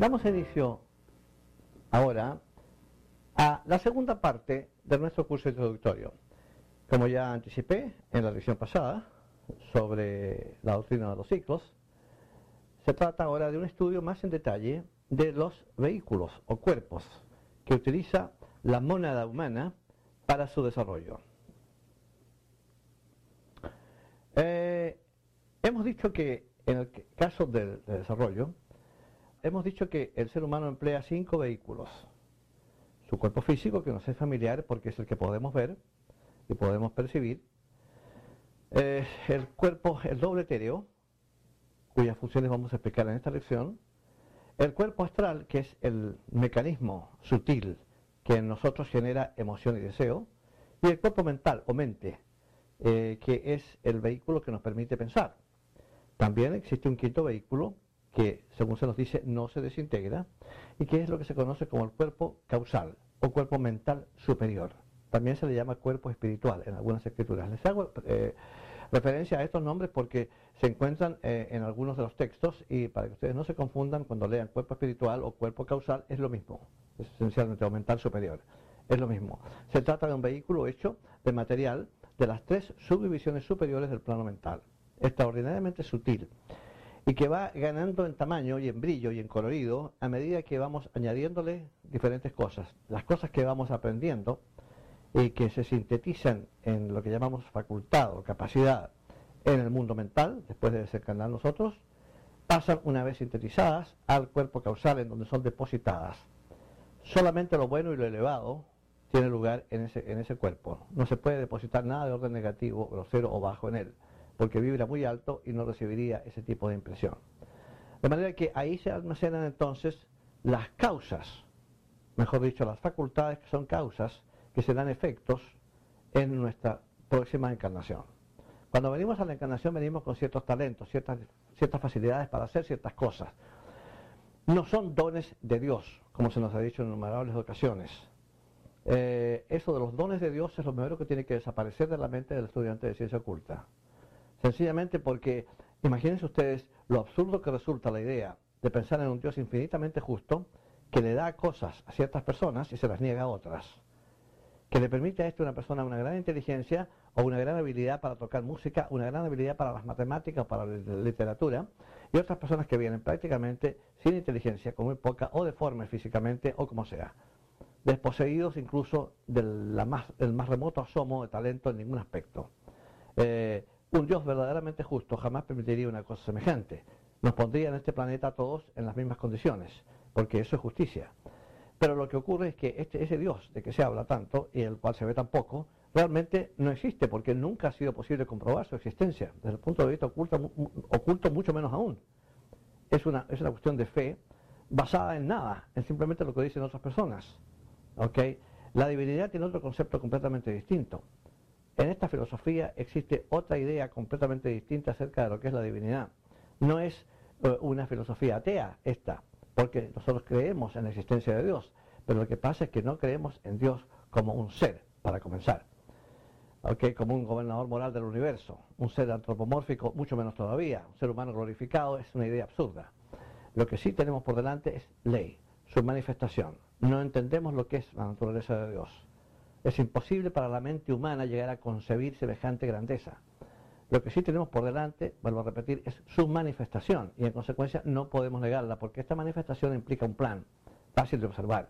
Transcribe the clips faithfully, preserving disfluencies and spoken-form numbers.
Damos inicio ahora a la segunda parte de nuestro curso introductorio. Como ya anticipé en la lección pasada sobre la doctrina de los ciclos, se trata ahora de un estudio más en detalle de los vehículos o cuerpos que utiliza la mónada humana para su desarrollo. Eh, hemos dicho que en el caso del, del desarrollo, hemos dicho que el ser humano emplea cinco vehículos. Su cuerpo físico, que nos es familiar porque es el que podemos ver y podemos percibir. Eh, el cuerpo, el doble etéreo, cuyas funciones vamos a explicar en esta lección. El cuerpo astral, que es el mecanismo sutil que en nosotros genera emoción y deseo. Y el cuerpo mental o mente, eh, que es el vehículo que nos permite pensar. También existe un quinto vehículo que, según se nos dice, no se desintegra y que es lo que se conoce como el cuerpo causal o cuerpo mental superior. También se le llama cuerpo espiritual en algunas escrituras. Les hago eh, referencia a estos nombres porque se encuentran eh, en algunos de los textos y para que ustedes no se confundan cuando lean cuerpo espiritual o cuerpo causal es lo mismo, es esencialmente o mental superior, es lo mismo. Se trata de un vehículo hecho de material de las tres subdivisiones superiores del plano mental, extraordinariamente sutil, y que va ganando en tamaño y en brillo y en colorido a medida que vamos añadiéndole diferentes cosas. Las cosas que vamos aprendiendo y que se sintetizan en lo que llamamos facultad o capacidad en el mundo mental, después de desencarnar nosotros, pasan una vez sintetizadas al cuerpo causal en donde son depositadas. Solamente lo bueno y lo elevado tiene lugar en ese, en ese cuerpo. No se puede depositar nada de orden negativo, grosero o bajo en él, porque vibra muy alto y no recibiría ese tipo de impresión. De manera que ahí se almacenan entonces las causas, mejor dicho, las facultades que son causas, que se dan efectos en nuestra próxima encarnación. Cuando venimos a la encarnación venimos con ciertos talentos, ciertas, ciertas facilidades para hacer ciertas cosas. No son dones de Dios, como se nos ha dicho en innumerables ocasiones. Eh, eso de los dones de Dios es lo primero que tiene que desaparecer de la mente del estudiante de ciencia oculta. Sencillamente porque, imagínense ustedes lo absurdo que resulta la idea de pensar en un Dios infinitamente justo que le da cosas a ciertas personas y se las niega a otras. Que le permite a esto a una persona una gran inteligencia o una gran habilidad para tocar música, una gran habilidad para las matemáticas o para la literatura, y otras personas que vienen prácticamente sin inteligencia, con muy poca, o deformes físicamente o como sea. Desposeídos incluso del la más, el más remoto asomo de talento en ningún aspecto. Eh, Un Dios verdaderamente justo jamás permitiría una cosa semejante. Nos pondría en este planeta a todos en las mismas condiciones, porque eso es justicia. Pero lo que ocurre es que este, ese Dios de que se habla tanto y el cual se ve tan poco, realmente no existe, porque nunca ha sido posible comprobar su existencia. Desde el punto de vista oculto, oculto mucho menos aún. Es una, es una cuestión de fe basada en nada, en simplemente lo que dicen otras personas. ¿Okay? La divinidad tiene otro concepto completamente distinto. En esta filosofía existe otra idea completamente distinta acerca de lo que es la divinidad. No es uh, una filosofía atea esta, porque nosotros creemos en la existencia de Dios, pero lo que pasa es que no creemos en Dios como un ser, para comenzar, ¿okay? Como un gobernador moral del universo, un ser antropomórfico, mucho menos todavía, un ser humano glorificado, es una idea absurda. Lo que sí tenemos por delante es ley, su manifestación. No entendemos lo que es la naturaleza de Dios. Es imposible para la mente humana llegar a concebir semejante grandeza. Lo que sí tenemos por delante, vuelvo a repetir, es su manifestación y en consecuencia no podemos negarla porque esta manifestación implica un plan fácil de observar.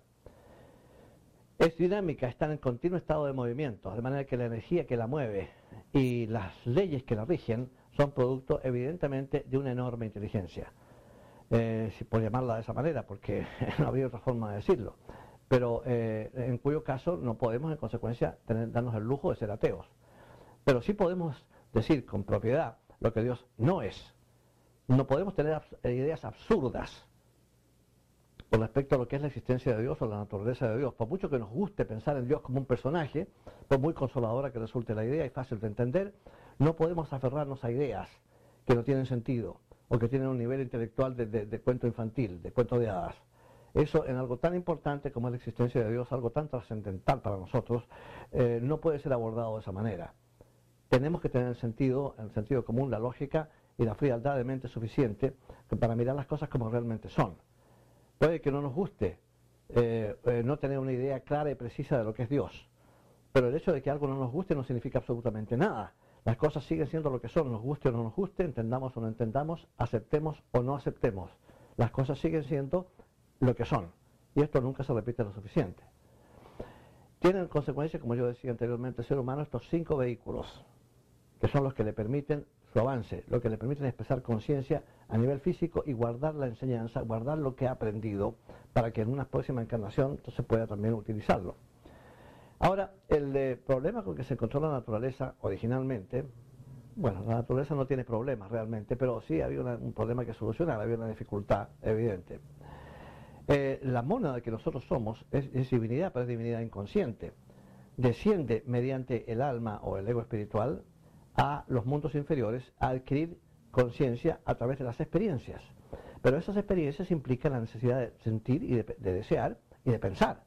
Es dinámica, está en continuo estado de movimiento, de manera que la energía que la mueve y las leyes que la rigen son producto evidentemente de una enorme inteligencia. Eh, si por llamarla de esa manera, porque no habría otra forma de decirlo. Pero eh, en cuyo caso no podemos en consecuencia tener, darnos el lujo de ser ateos. Pero sí podemos decir con propiedad lo que Dios no es. No podemos tener abs ideas absurdas con respecto a lo que es la existencia de Dios o la naturaleza de Dios. Por mucho que nos guste pensar en Dios como un personaje, por muy consoladora que resulte la idea y fácil de entender, no podemos aferrarnos a ideas que no tienen sentido o que tienen un nivel intelectual de, de, de cuento infantil, de cuento de hadas. Eso en algo tan importante como es la existencia de Dios, algo tan trascendental para nosotros, eh, no puede ser abordado de esa manera. Tenemos que tener el sentido, el sentido común, la lógica y la frialdad de mente suficiente para mirar las cosas como realmente son. puede que no nos guste eh, eh, no tener una idea clara y precisa de lo que es Dios, pero el hecho de que algo no nos guste no significa absolutamente nada. Las cosas siguen siendo lo que son, nos guste o no nos guste, entendamos o no entendamos, aceptemos o no aceptemos. Las cosas siguen siendo lo que son, y esto nunca se repite lo suficiente. Tienen consecuencia, como yo decía anteriormente, el ser humano estos cinco vehículos, que son los que le permiten su avance, lo que le permiten expresar conciencia a nivel físico y guardar la enseñanza, guardar lo que ha aprendido, para que en una próxima encarnación se pueda también utilizarlo. Ahora, el eh, problema con que se encontró la naturaleza originalmente, bueno, la naturaleza no tiene problemas realmente, pero sí había una, un problema que solucionar, había una dificultad evidente. Eh, la mónada que nosotros somos es, es divinidad, pero es divinidad inconsciente. Desciende mediante el alma o el ego espiritual a los mundos inferiores a adquirir conciencia a través de las experiencias. Pero esas experiencias implican la necesidad de sentir y de, de desear y de pensar.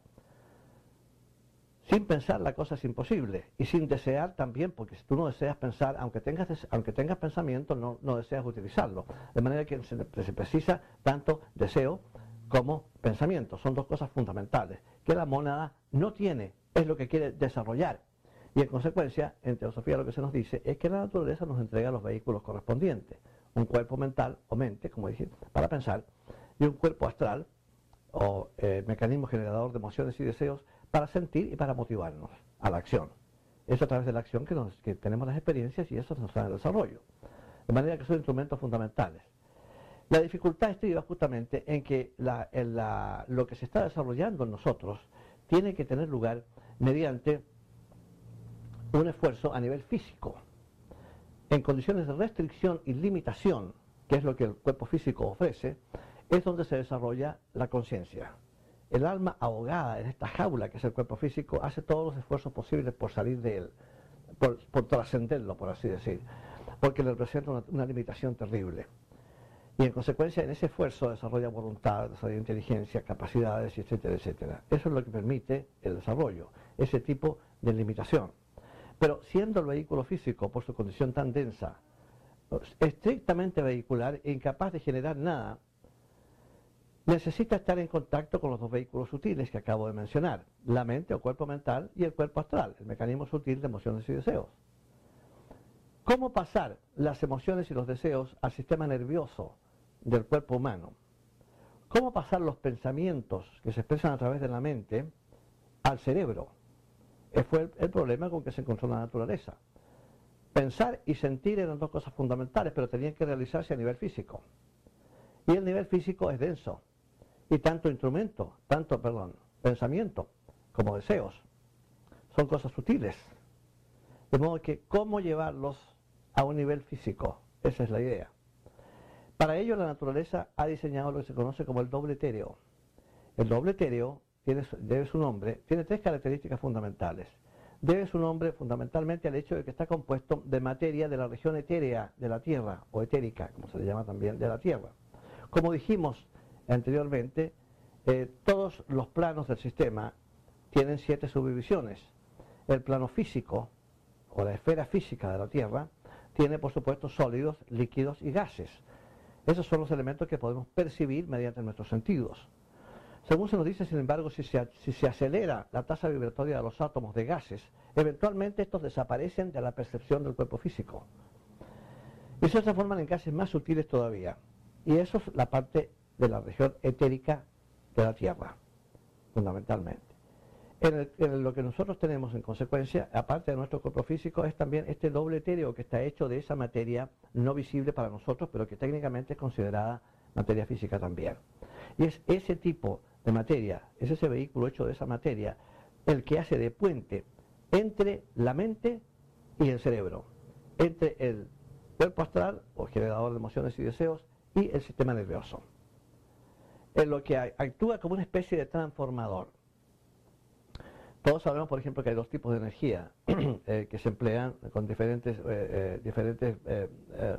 Sin pensar la cosa es imposible, y sin desear también, porque si tú no deseas pensar, aunque tengas, aunque tengas pensamiento, no, no deseas utilizarlo. De manera que se, se precisa tanto deseo como pensamiento. Son dos cosas fundamentales, que la mónada no tiene, es lo que quiere desarrollar. Y en consecuencia, en teosofía lo que se nos dice es que la naturaleza nos entrega los vehículos correspondientes. Un cuerpo mental o mente, como dije, para pensar, y un cuerpo astral, o eh, mecanismo generador de emociones y deseos, para sentir y para motivarnos a la acción. Es a través de la acción que, nos, que tenemos las experiencias y eso nos trae el desarrollo. De manera que son instrumentos fundamentales. La dificultad estriba justamente en que la, en la, lo que se está desarrollando en nosotros tiene que tener lugar mediante un esfuerzo a nivel físico. En condiciones de restricción y limitación, que es lo que el cuerpo físico ofrece, es donde se desarrolla la conciencia. El alma ahogada en esta jaula que es el cuerpo físico hace todos los esfuerzos posibles por salir de él, por, por trascenderlo, por así decir, porque le representa una, una limitación terrible. Y en consecuencia en ese esfuerzo desarrolla voluntad, desarrolla inteligencia, capacidades, etcétera, etcétera. Eso es lo que permite el desarrollo, ese tipo de limitación. Pero siendo el vehículo físico, por su condición tan densa, estrictamente vehicular e incapaz de generar nada, necesita estar en contacto con los dos vehículos sutiles que acabo de mencionar, la mente o cuerpo mental y el cuerpo astral, el mecanismo sutil de emociones y deseos. ¿Cómo pasar las emociones y los deseos al sistema nervioso del cuerpo humano? ¿Cómo pasar los pensamientos que se expresan a través de la mente al cerebro? Ese fue el, el problema con que se encontró la naturaleza. Pensar y sentir eran dos cosas fundamentales, pero tenían que realizarse a nivel físico. Y el nivel físico es denso. Y tanto instrumento, tanto, perdón, pensamiento como deseos son cosas sutiles. De modo que, ¿cómo llevarlos a un nivel físico? Esa es la idea. Para ello, la naturaleza ha diseñado lo que se conoce como el doble etéreo. El doble etéreo tiene, debe su nombre, tiene tres características fundamentales. Debe su nombre fundamentalmente al hecho de que está compuesto de materia de la región etérea de la Tierra, o etérica, como se le llama también, de la Tierra. Como dijimos anteriormente, eh, todos los planos del sistema tienen siete subdivisiones. El plano físico, o la esfera física de la Tierra, tiene por supuesto sólidos, líquidos y gases. Esos son los elementos que podemos percibir mediante nuestros sentidos. Según se nos dice, sin embargo, si se, si se acelera la tasa vibratoria de los átomos de gases, eventualmente estos desaparecen de la percepción del cuerpo físico. Y se transforman en gases más sutiles todavía. Y eso es la parte de la región etérica de la Tierra, fundamentalmente. En, el, en lo que nosotros tenemos en consecuencia, aparte de nuestro cuerpo físico, es también este doble etéreo que está hecho de esa materia no visible para nosotros, pero que técnicamente es considerada materia física también. Y es ese tipo de materia, es ese vehículo hecho de esa materia, el que hace de puente entre la mente y el cerebro, entre el cuerpo astral, o generador de emociones y deseos, y el sistema nervioso, en lo que actúa como una especie de transformador. Todos sabemos, por ejemplo, que hay dos tipos de energía eh, que se emplean con diferentes, eh, eh, diferentes eh, eh,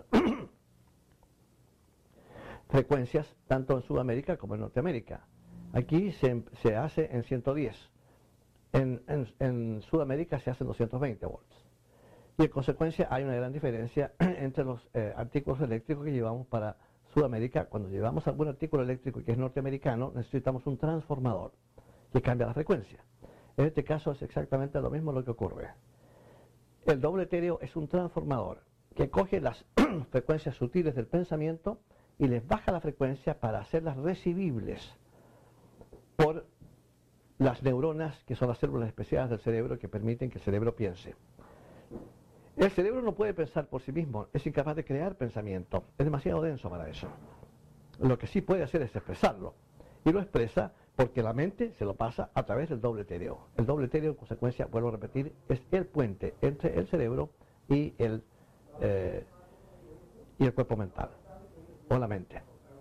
frecuencias, tanto en Sudamérica como en Norteamérica. Aquí se, se hace en ciento diez, en, en, en Sudamérica se hace en doscientos veinte volts. Y en consecuencia hay una gran diferencia entre los eh, artículos eléctricos que llevamos para Sudamérica, cuando llevamos algún artículo eléctrico que es norteamericano, necesitamos un transformador que cambia la frecuencia. En este caso es exactamente lo mismo lo que ocurre. El doble etéreo es un transformador que coge las frecuencias sutiles del pensamiento y les baja la frecuencia para hacerlas recibibles por las neuronas, que son las células especiales del cerebro que permiten que el cerebro piense. El cerebro no puede pensar por sí mismo, es incapaz de crear pensamiento, es demasiado denso para eso. Lo que sí puede hacer es expresarlo, y lo expresa porque la mente se lo pasa a través del doble etéreo. El doble etéreo, en consecuencia, vuelvo a repetir, es el puente entre el cerebro y el, eh, y el cuerpo mental, o la mente.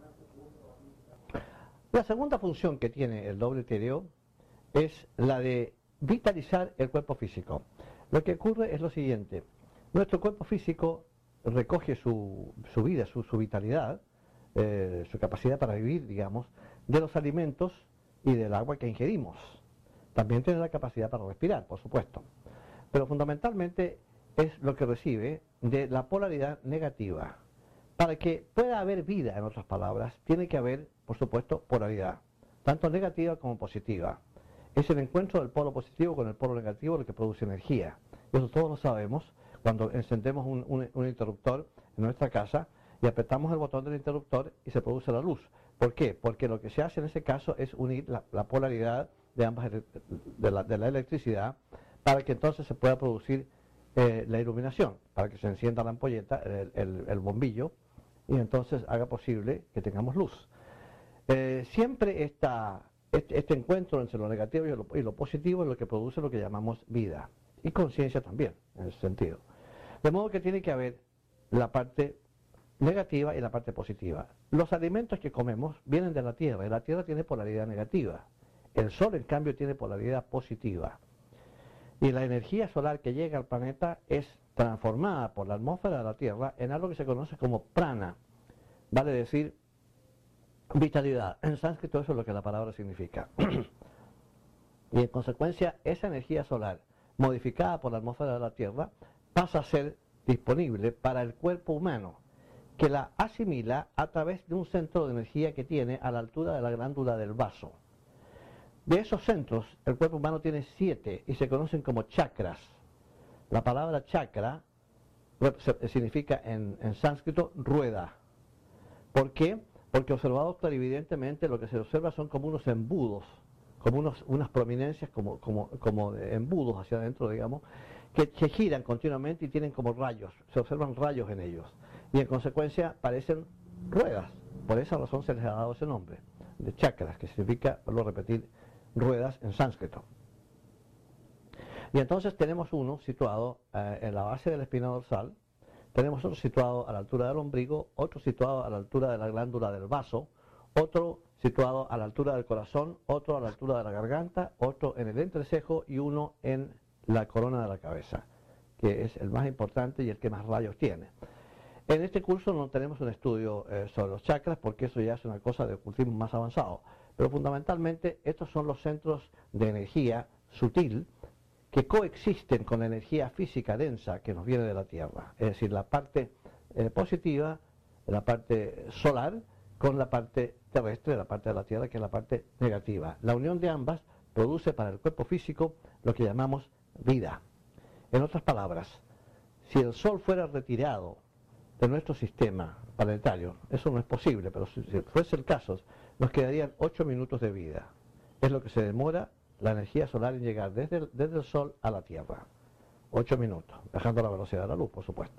La segunda función que tiene el doble etéreo es la de vitalizar el cuerpo físico. Lo que ocurre es lo siguiente: nuestro cuerpo físico recoge su, su vida, su, su vitalidad, eh, su capacidad para vivir, digamos, de los alimentos y del agua que ingerimos. También tiene la capacidad para respirar, por supuesto. Pero fundamentalmente es lo que recibe de la polaridad negativa. Para que pueda haber vida, en otras palabras, tiene que haber, por supuesto, polaridad, tanto negativa como positiva. Es el encuentro del polo positivo con el polo negativo lo que produce energía. Eso todos lo sabemos cuando encendemos un, un, un interruptor en nuestra casa y apretamos el botón del interruptor y se produce la luz. ¿Por qué? Porque lo que se hace en ese caso es unir la, la polaridad de ambas de la, de la electricidad para que entonces se pueda producir eh, la iluminación, para que se encienda la ampolleta, el, el, el bombillo, y entonces haga posible que tengamos luz. Eh, siempre esta, este, este encuentro entre lo negativo y lo, y lo positivo es lo que produce lo que llamamos vida, y conciencia también, en ese sentido. De modo que tiene que haber la parte negativa y la parte positiva. Los alimentos que comemos vienen de la Tierra, y la Tierra tiene polaridad negativa. El Sol, en cambio, tiene polaridad positiva. Y la energía solar que llega al planeta es transformada por la atmósfera de la Tierra en algo que se conoce como prana, vale decir vitalidad. En sánscrito eso es lo que la palabra significa. Y en consecuencia esa energía solar modificada por la atmósfera de la Tierra pasa a ser disponible para el cuerpo humano, que la asimila a través de un centro de energía que tiene a la altura de la glándula del vaso. De esos centros, el cuerpo humano tiene siete y se conocen como chakras. La palabra chakra significa en, en sánscrito rueda. ¿Por qué? Porque observado clarividentemente lo que se observa son como unos embudos, como unos, unas prominencias, como, como, como embudos hacia adentro, digamos, que, que giran continuamente y tienen como rayos, se observan rayos en ellos. Y en consecuencia parecen ruedas. Por esa razón se les ha dado ese nombre, de chakras, que significa, vuelvo a repetir, ruedas en sánscrito. Y entonces tenemos uno situado eh, en la base de la espina dorsal, tenemos otro situado a la altura del ombligo, otro situado a la altura de la glándula del vaso, otro situado a la altura del corazón, otro a la altura de la garganta, otro en el entrecejo y uno en la corona de la cabeza, que es el más importante y el que más rayos tiene. En este curso no tenemos un estudio eh, sobre los chakras porque eso ya es una cosa de ocultismo más avanzado, pero fundamentalmente estos son los centros de energía sutil que coexisten con la energía física densa que nos viene de la Tierra, es decir, la parte eh, positiva, la parte solar, con la parte terrestre, la parte de la Tierra, que es la parte negativa. La unión de ambas produce para el cuerpo físico lo que llamamos vida. En otras palabras, si el Sol fuera retirado de nuestro sistema planetario, eso no es posible, pero si, si fuese el caso, nos quedarían ocho minutos de vida. Es lo que se demora la energía solar en llegar desde el, desde el Sol a la Tierra. ocho minutos, dejando la velocidad de la luz, por supuesto.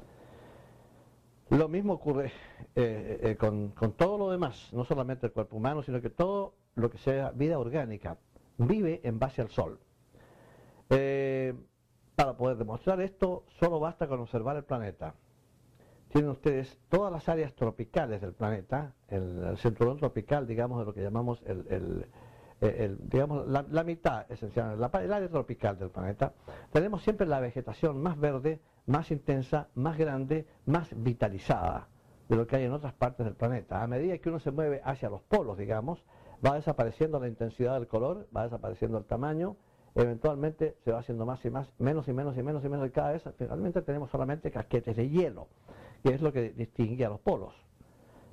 Lo mismo ocurre eh, eh, con, con todo lo demás, no solamente el cuerpo humano, sino que todo lo que sea vida orgánica vive en base al Sol. Eh, para poder demostrar esto, solo basta con observar el planeta. Tienen ustedes todas las áreas tropicales del planeta, el, el cinturón tropical, digamos, de lo que llamamos el, el, el, el digamos, la, la mitad esencial, la, el área tropical del planeta. Tenemos siempre la vegetación más verde, más intensa, más grande, más vitalizada de lo que hay en otras partes del planeta. A medida que uno se mueve hacia los polos, digamos, va desapareciendo la intensidad del color, va desapareciendo el tamaño, eventualmente se va haciendo más y más, menos y menos y menos y menos, y cada vez finalmente tenemos solamente casquetes de hielo, que es lo que distingue a los polos.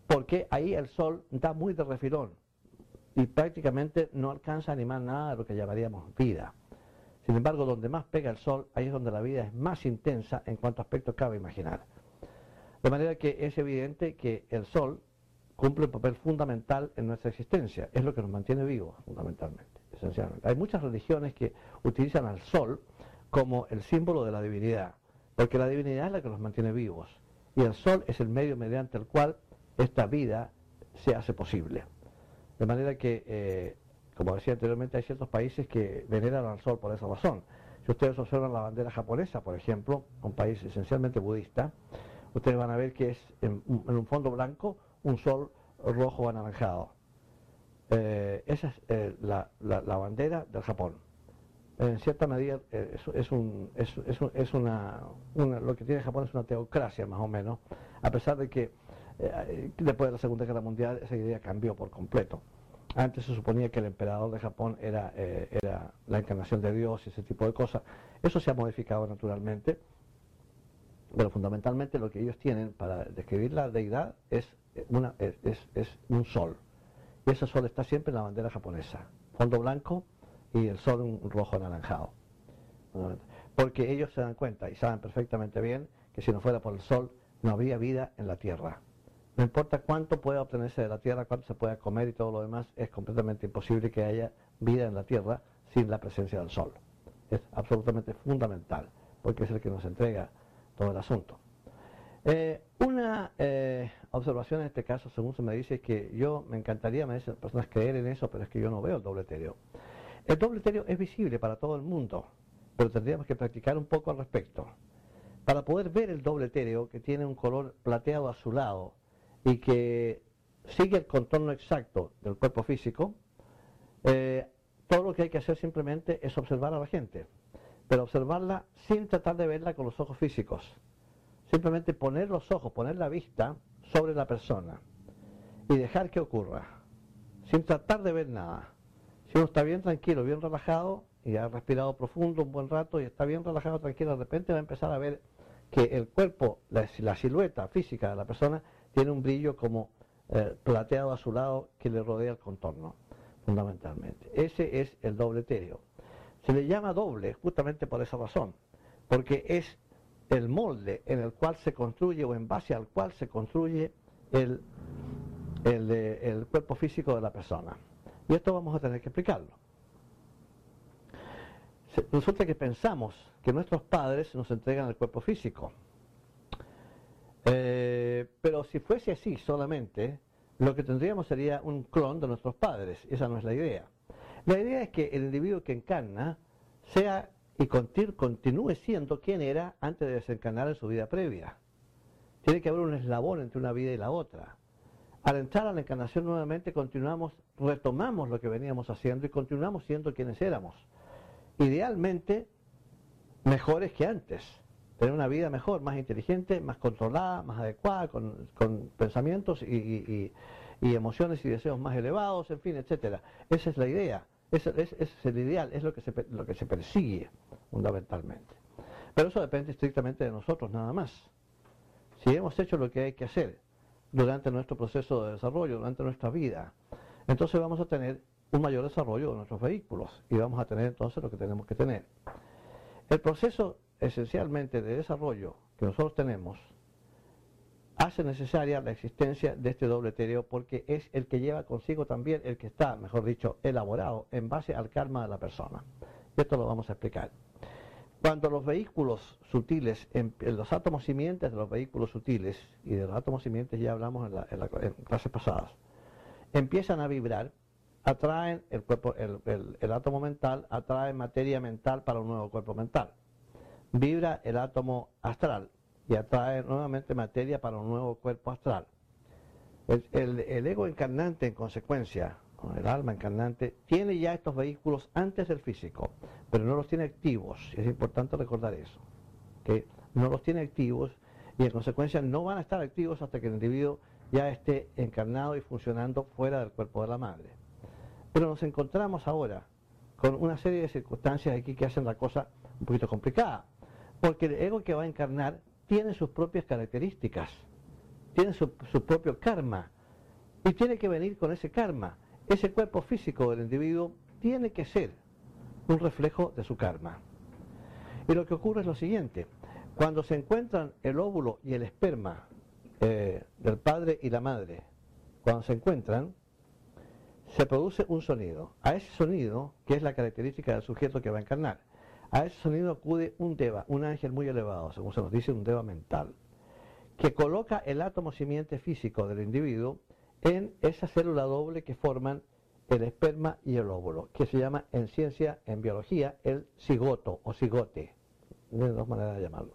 porque ahí el sol da muy de refilón y prácticamente no alcanza a animar nada de lo que llamaríamos vida. Sin embargo, donde más pega el sol, ahí es donde la vida es más intensa en cuanto aspecto cabe imaginar. De manera que es evidente que el sol cumple un papel fundamental en nuestra existencia, es lo que nos mantiene vivos fundamentalmente, esencialmente. Hay muchas religiones que utilizan al sol como el símbolo de la divinidad, porque la divinidad es la que nos mantiene vivos, y el sol es el medio mediante el cual esta vida se hace posible. De manera que, eh, como decía anteriormente, hay ciertos países que veneran al sol por esa razón. Si ustedes observan la bandera japonesa, por ejemplo, un país esencialmente budista, ustedes van a ver que es en, en un fondo blanco un sol rojo anaranjado. Eh, esa es eh, la, la, la bandera del Japón. En cierta medida eh, es, es, un, es, es, es una, una, lo que tiene Japón es una teocracia más o menos, a pesar de que eh, después de la Segunda Guerra Mundial esa idea cambió por completo. Antes se suponía que el emperador de Japón era, eh, era la encarnación de Dios y ese tipo de cosas. Eso se ha modificado naturalmente, pero fundamentalmente lo que ellos tienen para describir la deidad es, una, es, es, es un sol. Y ese sol está siempre en la bandera japonesa. Fondo blanco y el sol un rojo anaranjado. Porque ellos se dan cuenta y saben perfectamente bien que si no fuera por el sol no habría vida en la tierra. No importa cuánto pueda obtenerse de la tierra, cuánto se pueda comer y todo lo demás, es completamente imposible que haya vida en la tierra sin la presencia del sol. Es absolutamente fundamental, porque es el que nos entrega todo el asunto. Eh, una eh, observación en este caso, según se me dice, es que yo me encantaría, me dicen personas, creer en eso, pero es que yo no veo el doble etéreo. El doble etéreo es visible para todo el mundo, pero tendríamos que practicar un poco al respecto. Para poder ver el doble etéreo, que tiene un color plateado azulado y que sigue el contorno exacto del cuerpo físico, eh, todo lo que hay que hacer simplemente es observar a la gente, pero observarla sin tratar de verla con los ojos físicos. Simplemente poner los ojos, poner la vista sobre la persona y dejar que ocurra, sin tratar de ver nada. Si uno está bien tranquilo, bien relajado, y ha respirado profundo un buen rato y está bien relajado, tranquilo, de repente va a empezar a ver que el cuerpo, la, la silueta física de la persona tiene un brillo como eh, plateado azulado que le rodea el contorno, fundamentalmente. Ese es el doble etéreo. Se le llama doble justamente por esa razón, porque es el molde en el cual se construye o en base al cual se construye el, el, el cuerpo físico de la persona. Y esto vamos a tener que explicarlo. Resulta que pensamos que nuestros padres nos entregan el cuerpo físico. Eh, pero si fuese así solamente, lo que tendríamos sería un clon de nuestros padres. Esa no es la idea. La idea es que el individuo que encarna sea y continúe siendo quien era antes de desencarnar en su vida previa. Tiene que haber un eslabón entre una vida y la otra. Al entrar a la encarnación nuevamente continuamos, retomamos lo que veníamos haciendo y continuamos siendo quienes éramos. Idealmente mejores que antes, tener una vida mejor, más inteligente, más controlada, más adecuada, con, con pensamientos y, y, y, y emociones y deseos más elevados, en fin, etcétera. Esa es la idea, ese, ese, ese es el ideal, es lo que, se, lo que se persigue fundamentalmente. Pero eso depende estrictamente de nosotros nada más. Si hemos hecho lo que hay que hacer durante nuestro proceso de desarrollo, durante nuestra vida, entonces vamos a tener un mayor desarrollo de nuestros vehículos y vamos a tener entonces lo que tenemos que tener. El proceso esencialmente de desarrollo que nosotros tenemos hace necesaria la existencia de este doble etéreo porque es el que lleva consigo también el que está, mejor dicho, elaborado en base al karma de la persona. Y esto lo vamos a explicar. Cuando los vehículos sutiles, en, en los átomos simientes de los vehículos sutiles, y de los átomos simientes ya hablamos en, la, en, la, en clases pasadas, empiezan a vibrar, atraen el cuerpo, el, el, el átomo mental, atrae materia mental para un nuevo cuerpo mental. Vibra el átomo astral y atrae nuevamente materia para un nuevo cuerpo astral. El, el, el ego encarnante, en consecuencia, el alma encarnante, tiene ya estos vehículos antes del físico, pero no los tiene activos. Es importante recordar eso, que no los tiene activos y en consecuencia no van a estar activos hasta que el individuo ya esté encarnado y funcionando fuera del cuerpo de la madre. Pero nos encontramos ahora con una serie de circunstancias aquí que hacen la cosa un poquito complicada, porque el ego que va a encarnar tiene sus propias características, tiene su, su propio karma, y tiene que venir con ese karma. Ese cuerpo físico del individuo tiene que ser un reflejo de su karma. Y lo que ocurre es lo siguiente: cuando se encuentran el óvulo y el esperma eh, del padre y la madre, cuando se encuentran, se produce un sonido. A ese sonido, que es la característica del sujeto que va a encarnar, a ese sonido acude un deva, un ángel muy elevado, según se nos dice, un deva mental, que coloca el átomo simiente físico del individuo en esa célula doble que forman el esperma y el óvulo, que se llama en ciencia, en biología, el cigoto o cigote. De dos maneras de llamarlo.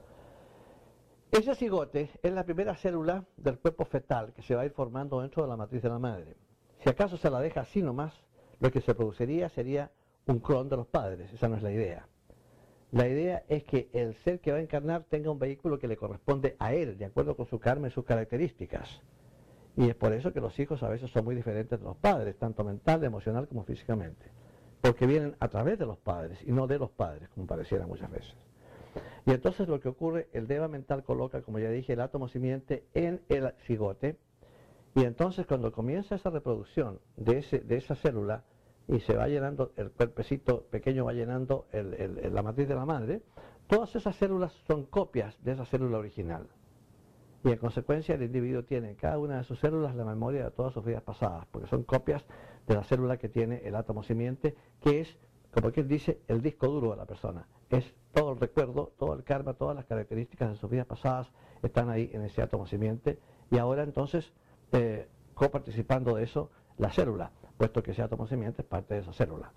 Ese cigote es la primera célula del cuerpo fetal que se va a ir formando dentro de la matriz de la madre. Si acaso se la deja así nomás, lo que se produciría sería un clon de los padres. Esa no es la idea. La idea es que el ser que va a encarnar tenga un vehículo que le corresponde a él, de acuerdo con su karma y sus características. Y es por eso que los hijos a veces son muy diferentes de los padres, tanto mental, emocional como físicamente. Porque vienen a través de los padres y no de los padres, como pareciera muchas veces. Y entonces lo que ocurre, el deva mental coloca, como ya dije, el átomo simiente en el cigote, y entonces cuando comienza esa reproducción de, ese, de esa célula, y se va llenando, el cuerpecito pequeño va llenando el, el, el, la matriz de la madre, todas esas células son copias de esa célula original. Y en consecuencia el individuo tiene en cada una de sus células la memoria de todas sus vidas pasadas, porque son copias de la célula que tiene el átomo simiente, que es, como quien dice, el disco duro de la persona. Es todo el recuerdo, todo el karma, todas las características de sus vidas pasadas están ahí en ese átomo simiente, y ahora entonces, eh, coparticipando de eso, la célula, puesto que ese átomo simiente es parte de esa célula.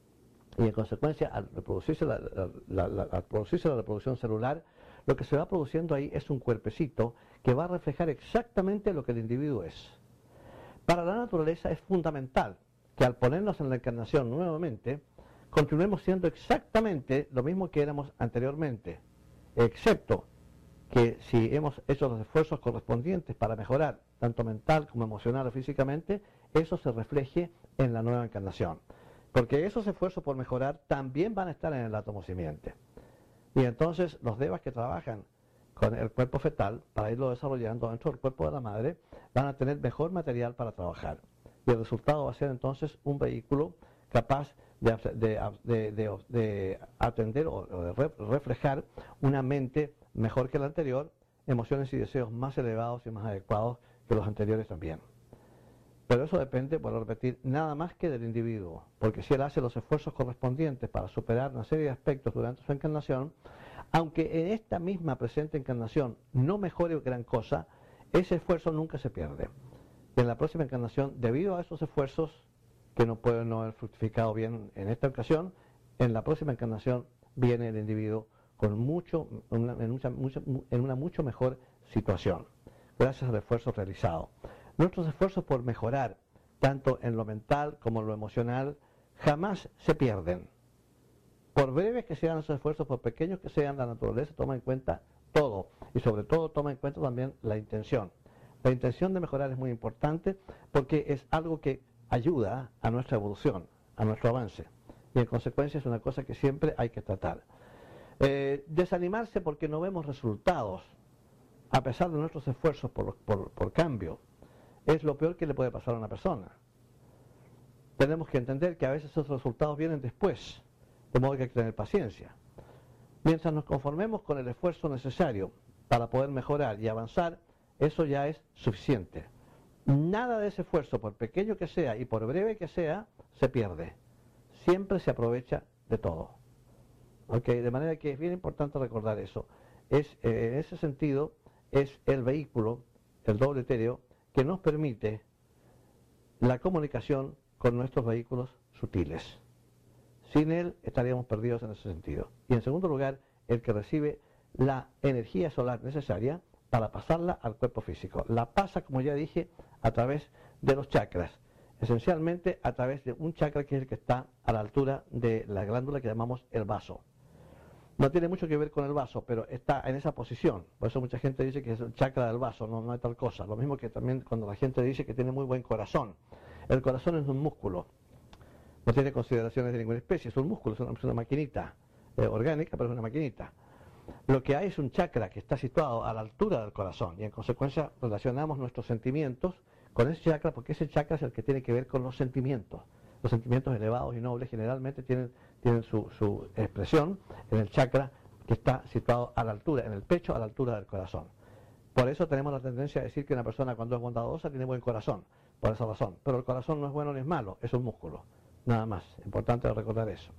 Y en consecuencia, al reproducirse la, la, la, al producirse la reproducción celular, lo que se va produciendo ahí es un cuerpecito que va a reflejar exactamente lo que el individuo es. Para la naturaleza es fundamental que al ponernos en la encarnación nuevamente, continuemos siendo exactamente lo mismo que éramos anteriormente, excepto que si hemos hecho los esfuerzos correspondientes para mejorar, tanto mental como emocional o físicamente, eso se refleje en la nueva encarnación. Porque esos esfuerzos por mejorar también van a estar en el átomo simiente. Y entonces los devas que trabajan con el cuerpo fetal, para irlo desarrollando dentro del cuerpo de la madre, van a tener mejor material para trabajar. Y el resultado va a ser entonces un vehículo capaz de, de, de, de, de atender o de reflejar una mente mejor que la anterior, emociones y deseos más elevados y más adecuados que los anteriores también. Pero eso depende, por repetir, nada más que del individuo, porque si él hace los esfuerzos correspondientes para superar una serie de aspectos durante su encarnación, aunque en esta misma presente encarnación no mejore gran cosa, ese esfuerzo nunca se pierde. Y en la próxima encarnación, debido a esos esfuerzos que no pueden no haber fructificado bien en esta ocasión, en la próxima encarnación viene el individuo con mucho, una, en, mucha, mucho, en una mucho mejor situación, gracias al esfuerzo realizado. Nuestros esfuerzos por mejorar, tanto en lo mental como en lo emocional, jamás se pierden. Por breves que sean esos esfuerzos, por pequeños que sean, la naturaleza toma en cuenta todo, y sobre todo toma en cuenta también la intención. La intención de mejorar es muy importante porque es algo que ayuda a nuestra evolución, a nuestro avance, y en consecuencia es una cosa que siempre hay que tratar. Eh, desanimarse porque no vemos resultados, a pesar de nuestros esfuerzos por, por, por cambio, es lo peor que le puede pasar a una persona. Tenemos que entender que a veces esos resultados vienen después, de modo que hay que tener paciencia. Mientras nos conformemos con el esfuerzo necesario para poder mejorar y avanzar, eso ya es suficiente. Nada de ese esfuerzo, por pequeño que sea y por breve que sea, se pierde. Siempre se aprovecha de todo. ¿Okay? De manera que es bien importante recordar eso. Es, eh, en ese sentido, es el vehículo, el doble etéreo, que nos permite la comunicación con nuestros vehículos sutiles. Sin él estaríamos perdidos en ese sentido. Y en segundo lugar, el que recibe la energía solar necesaria para pasarla al cuerpo físico. La pasa, como ya dije, a través de los chakras, esencialmente a través de un chakra que es el que está a la altura de la glándula que llamamos el vaso. No tiene mucho que ver con el vaso, pero está en esa posición. Por eso mucha gente dice que es el chakra del vaso, no, no hay tal cosa. Lo mismo que también cuando la gente dice que tiene muy buen corazón. El corazón es un músculo. No tiene consideraciones de ninguna especie, es un músculo, es una, es una maquinita eh, orgánica, pero es una maquinita. Lo que hay es un chakra que está situado a la altura del corazón y en consecuencia relacionamos nuestros sentimientos con ese chakra, porque ese chakra es el que tiene que ver con los sentimientos. Los sentimientos elevados y nobles generalmente tienen, tienen su, su expresión en el chakra que está situado a la altura, en el pecho, a la altura del corazón. Por eso tenemos la tendencia a decir que una persona cuando es bondadosa tiene buen corazón, por esa razón. Pero el corazón no es bueno ni es malo, es un músculo, nada más. Importante recordar eso.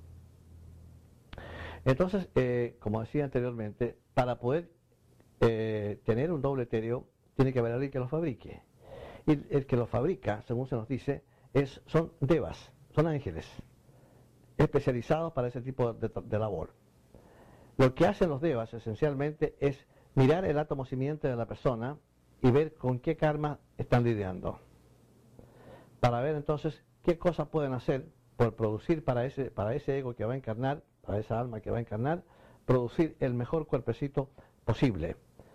Entonces, eh, como decía anteriormente, para poder eh, tener un doble etéreo, tiene que haber alguien que lo fabrique. Y el que lo fabrica, según se nos dice, es, son devas, son ángeles, especializados para ese tipo de, de labor. Lo que hacen los devas, esencialmente, es mirar el átomo simiente de la persona y ver con qué karma están lidiando. Para ver entonces qué cosas pueden hacer por producir para ese, para ese ego que va a encarnar, para esa alma que va a encarnar, producir el mejor cuerpecito posible.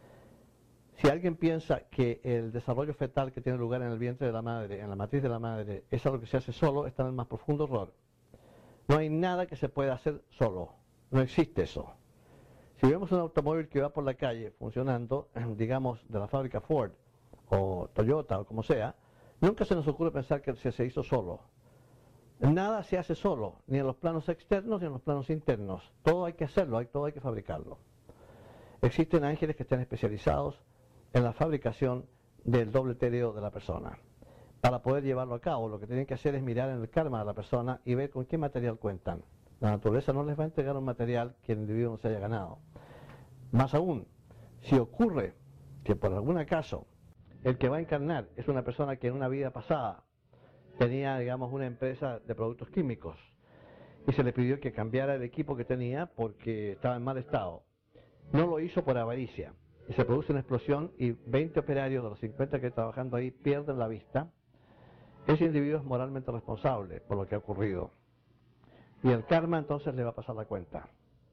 Si alguien piensa que el desarrollo fetal que tiene lugar en el vientre de la madre, en la matriz de la madre, es algo que se hace solo, está en el más profundo error. No hay nada que se pueda hacer solo, no existe eso. Si vemos un automóvil que va por la calle funcionando, digamos de la fábrica Ford o Toyota o como sea, nunca se nos ocurre pensar que se, se hizo solo. Nada se hace solo, ni en los planos externos ni en los planos internos. Todo hay que hacerlo, hay, todo hay que fabricarlo. Existen ángeles que están especializados en la fabricación del doble etéreo de la persona. Para poder llevarlo a cabo, lo que tienen que hacer es mirar en el karma de la persona y ver con qué material cuentan. La naturaleza no les va a entregar un material que el individuo no se haya ganado. Más aún, si ocurre que por algún acaso el que va a encarnar es una persona que en una vida pasada tenía, digamos, una empresa de productos químicos y se le pidió que cambiara el equipo que tenía porque estaba en mal estado, no lo hizo por avaricia y se produce una explosión y veinte operarios de los cincuenta que están trabajando ahí pierden la vista, ese individuo es moralmente responsable por lo que ha ocurrido. Y el karma entonces le va a pasar la cuenta.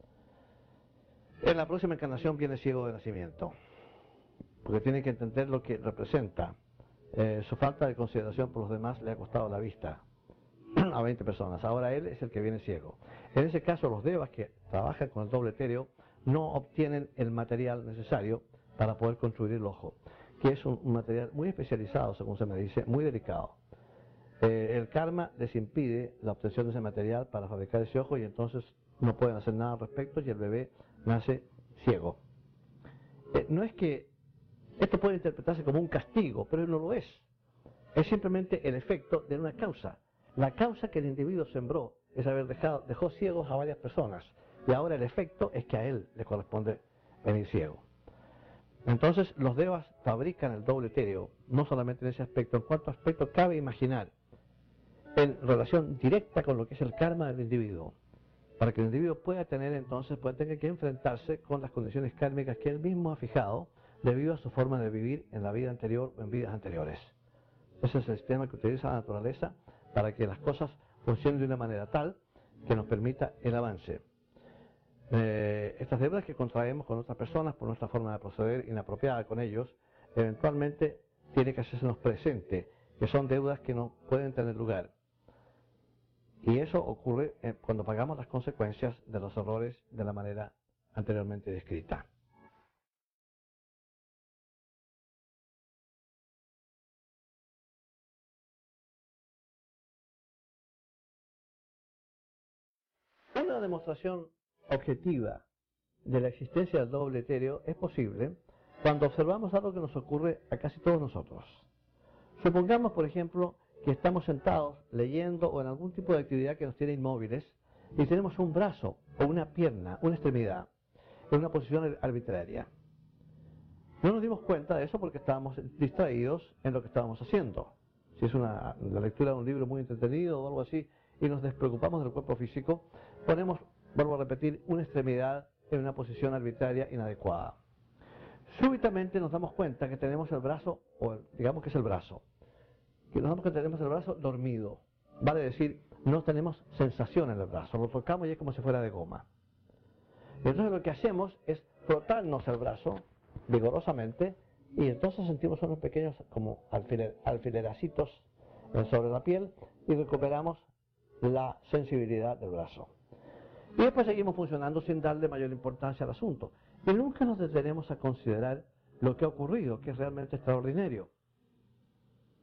En la próxima encarnación viene ciego de nacimiento, porque tiene que entender lo que representa. Eh, su falta de consideración por los demás le ha costado la vista a veinte personas. Ahora él es el que viene ciego. En ese caso los devas que trabajan con el doble etéreo no obtienen el material necesario para poder construir el ojo, que es un, un material muy especializado, según se me dice, muy delicado. Eh, el karma les impide la obtención de ese material para fabricar ese ojo y entonces no pueden hacer nada al respecto y el bebé nace ciego. Eh, no es que esto puede interpretarse como un castigo, pero no lo es. Es simplemente el efecto de una causa. La causa que el individuo sembró es haber dejado, dejó ciegos a varias personas y ahora el efecto es que a él le corresponde venir ciego. Entonces los devas fabrican el doble etéreo, no solamente en ese aspecto, en cuanto aspecto cabe imaginar en relación directa con lo que es el karma del individuo, para que el individuo pueda tener entonces, pueda tener que enfrentarse con las condiciones kármicas que él mismo ha fijado debido a su forma de vivir en la vida anterior o en vidas anteriores. Ese es el sistema que utiliza la naturaleza para que las cosas funcionen de una manera tal que nos permita el avance. Eh, estas deudas que contraemos con otras personas por nuestra forma de proceder inapropiada con ellos, eventualmente tiene que hacerse presente que son deudas que no pueden tener lugar. Y eso ocurre eh, cuando pagamos las consecuencias de los errores de la manera anteriormente descrita. Una demostración objetiva de la existencia del doble etéreo es posible cuando observamos algo que nos ocurre a casi todos nosotros. Supongamos, por ejemplo, que estamos sentados leyendo o en algún tipo de actividad que nos tiene inmóviles y tenemos un brazo o una pierna, una extremidad, en una posición arbitraria. No nos dimos cuenta de eso porque estábamos distraídos en lo que estábamos haciendo. Si es una, la lectura de un libro muy entretenido o algo así y nos despreocupamos del cuerpo físico, ponemos, vuelvo a repetir, una extremidad en una posición arbitraria inadecuada. Súbitamente nos damos cuenta que tenemos el brazo, o el, digamos que es el brazo, que nos damos cuenta que tenemos el brazo dormido. Vale decir, no tenemos sensación en el brazo, lo tocamos y es como si fuera de goma. Entonces lo que hacemos es frotarnos el brazo vigorosamente y entonces sentimos unos pequeños como alfiler, alfileracitos sobre la piel y recuperamos la sensibilidad del brazo. Y después seguimos funcionando sin darle mayor importancia al asunto. Y nunca nos detenemos a considerar lo que ha ocurrido, que es realmente extraordinario.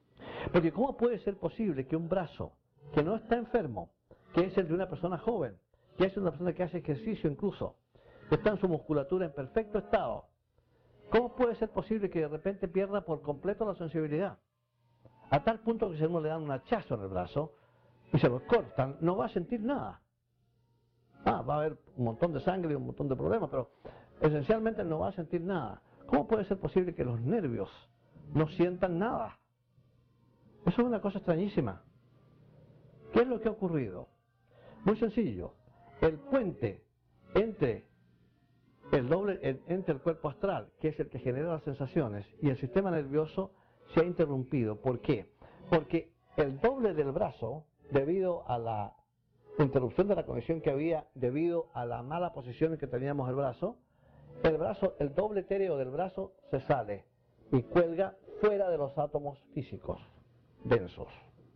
Porque ¿cómo puede ser posible que un brazo que no está enfermo, que es el de una persona joven, que es una persona que hace ejercicio incluso, que está en su musculatura en perfecto estado, cómo puede ser posible que de repente pierda por completo la sensibilidad? A tal punto que si uno le dan un hachazo en el brazo y se lo cortan, no va a sentir nada. Ah, va a haber un montón de sangre y un montón de problemas, pero esencialmente no va a sentir nada. ¿Cómo puede ser posible que los nervios no sientan nada? Eso es una cosa extrañísima. ¿Qué es lo que ha ocurrido? Muy sencillo. El puente entre el doble, el, entre el cuerpo astral, que es el que genera las sensaciones, y el sistema nervioso se ha interrumpido. ¿Por qué? Porque el doble del brazo, debido a la interrupción de la conexión que había, debido a la mala posición en que teníamos el brazo, el brazo, el doble etéreo del brazo se sale y cuelga fuera de los átomos físicos densos.